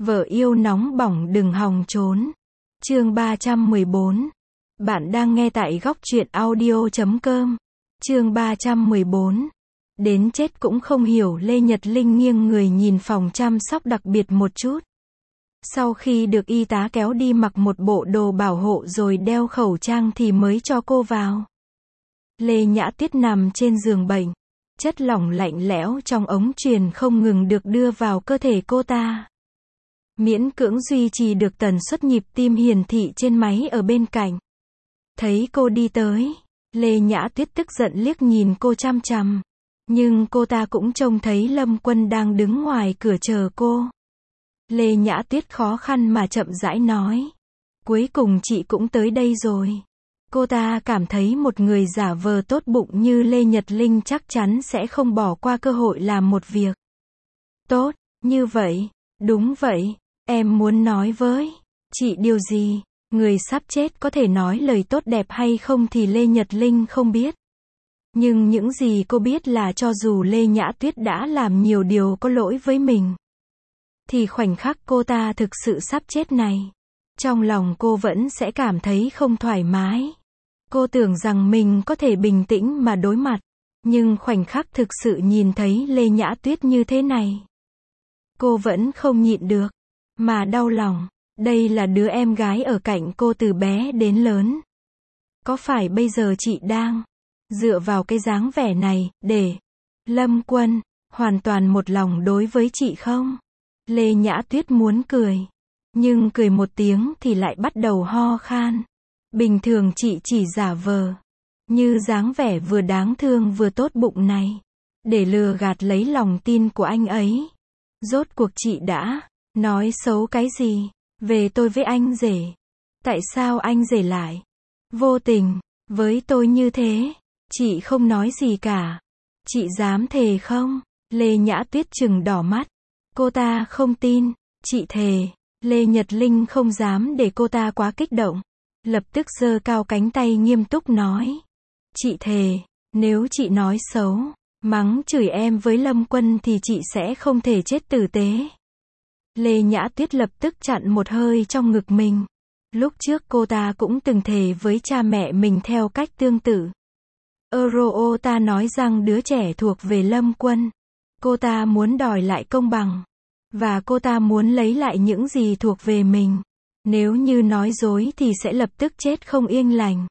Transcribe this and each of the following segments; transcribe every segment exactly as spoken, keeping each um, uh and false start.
Vợ yêu nóng bỏng đừng hòng trốn. Chương ba trăm mười bốn. Bạn đang nghe tại góc truyện audio chấm com. Chương ba trăm mười bốn. Đến chết cũng không hiểu. Lê Nhật Linh nghiêng người nhìn phòng chăm sóc đặc biệt một chút. Sau khi được y tá kéo đi mặc một bộ đồ bảo hộ rồi đeo khẩu trang thì mới cho cô vào. Lê Nhã Tuyết nằm trên giường bệnh. Chất lỏng lạnh lẽo trong ống truyền không ngừng được đưa vào cơ thể cô ta. Miễn cưỡng duy trì được tần suất nhịp tim hiển thị trên máy ở bên cạnh. Thấy cô đi tới, Lê Nhã Tuyết tức giận liếc nhìn cô chằm chằm. Nhưng cô ta cũng trông thấy Lâm Quân đang đứng ngoài cửa chờ cô. Lê Nhã Tuyết khó khăn mà chậm rãi nói. Cuối cùng chị cũng tới đây rồi. Cô ta cảm thấy một người giả vờ tốt bụng như Lê Nhật Linh chắc chắn sẽ không bỏ qua cơ hội làm một việc tốt như vậy. Đúng vậy, em muốn nói với chị điều gì? Người sắp chết có thể nói lời tốt đẹp hay không thì Lê Nhật Linh không biết. Nhưng những gì cô biết là cho dù Lê Nhã Tuyết đã làm nhiều điều có lỗi với mình, thì khoảnh khắc cô ta thực sự sắp chết này, trong lòng cô vẫn sẽ cảm thấy không thoải mái. Cô tưởng rằng mình có thể bình tĩnh mà đối mặt, nhưng khoảnh khắc thực sự nhìn thấy Lê Nhã Tuyết như thế này, cô vẫn không nhịn được mà đau lòng. Đây là đứa em gái ở cạnh cô từ bé đến lớn. Có phải bây giờ chị đang dựa vào cái dáng vẻ này để Lâm Quân hoàn toàn một lòng đối với chị không? Lê Nhã Tuyết muốn cười, nhưng cười một tiếng thì lại bắt đầu ho khan. Bình thường chị chỉ giả vờ như dáng vẻ vừa đáng thương vừa tốt bụng này để lừa gạt lấy lòng tin của anh ấy. Rốt cuộc chị đã nói xấu cái gì về tôi với anh rể? Tại sao anh rể lại vô tình với tôi như thế? Chị không nói gì cả. Chị dám thề không? Lê Nhã Tuyết trừng đỏ mắt. Cô ta không tin. Chị thề. Lê Nhật Linh không dám để cô ta quá kích động. Lập tức giơ cao cánh tay nghiêm túc nói. Chị thề, nếu chị nói xấu, mắng chửi em với Lâm Quân thì chị sẽ không thể chết tử tế. Lê Nhã Tuyết lập tức chặn một hơi trong ngực mình. Lúc trước cô ta cũng từng thề với cha mẹ mình theo cách tương tự. Euro ta nói rằng đứa trẻ thuộc về Lâm Quân. Cô ta muốn đòi lại công bằng. Và cô ta muốn lấy lại những gì thuộc về mình. Nếu như nói dối thì sẽ lập tức chết không yên lành.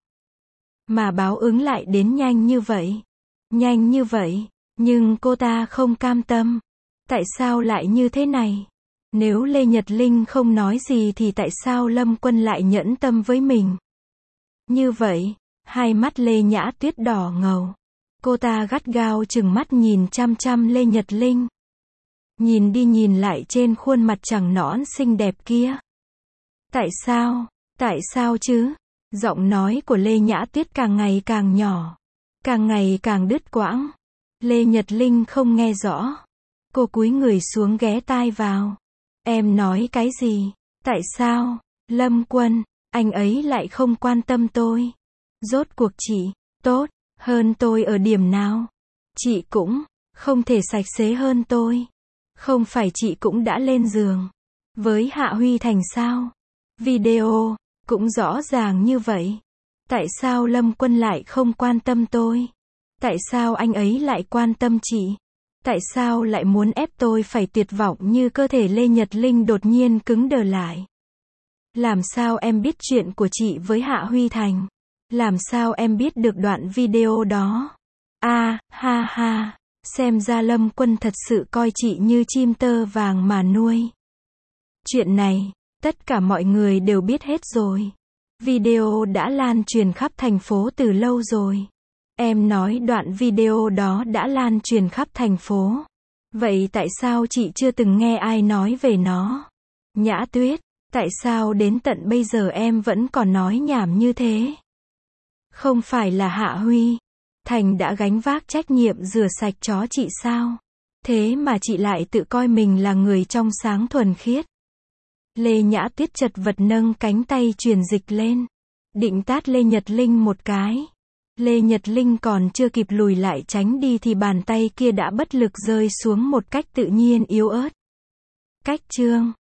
Mà báo ứng lại đến nhanh như vậy. Nhanh như vậy. Nhưng cô ta không cam tâm. Tại sao lại như thế này? Nếu Lê Nhật Linh không nói gì thì tại sao Lâm Quân lại nhẫn tâm với mình? Như vậy, hai mắt Lê Nhã Tuyết đỏ ngầu. Cô ta gắt gao trừng mắt nhìn chăm chăm Lê Nhật Linh. Nhìn đi nhìn lại trên khuôn mặt trắng nõn xinh đẹp kia. Tại sao? Tại sao chứ? Giọng nói của Lê Nhã Tuyết càng ngày càng nhỏ, càng ngày càng đứt quãng. Lê Nhật Linh không nghe rõ. Cô cúi người xuống ghé tai vào. Em nói cái gì? Tại sao? Lâm Quân, anh ấy lại không quan tâm tôi. Rốt cuộc chị tốt hơn tôi ở điểm nào? Chị cũng không thể sạch sẽ hơn tôi. Không phải chị cũng đã lên giường với Hạ Huy Thành sao? Video cũng rõ ràng như vậy. Tại sao Lâm Quân lại không quan tâm tôi? Tại sao anh ấy lại quan tâm chị? Tại sao lại muốn ép tôi phải tuyệt vọng như cơ thể? Lê Nhật Linh đột nhiên cứng đờ lại. Làm sao em biết chuyện của chị với Hạ Huy Thành? Làm sao em biết được đoạn video đó? A, à, ha ha, xem ra Lâm Quân thật sự coi chị như chim tơ vàng mà nuôi. Chuyện này, tất cả mọi người đều biết hết rồi. Video đã lan truyền khắp thành phố từ lâu rồi. Em nói đoạn video đó đã lan truyền khắp thành phố. Vậy tại sao chị chưa từng nghe ai nói về nó? Nhã Tuyết, tại sao đến tận bây giờ em vẫn còn nói nhảm như thế? Không phải là Hạ Huy Thành đã gánh vác trách nhiệm rửa sạch chó chị sao? Thế mà chị lại tự coi mình là người trong sáng thuần khiết. Lê Nhã Tuyết chật vật nâng cánh tay truyền dịch lên, định tát Lê Nhật Linh một cái. Lê Nhật Linh còn chưa kịp lùi lại tránh đi thì bàn tay kia đã bất lực rơi xuống một cách tự nhiên yếu ớt. Cách chương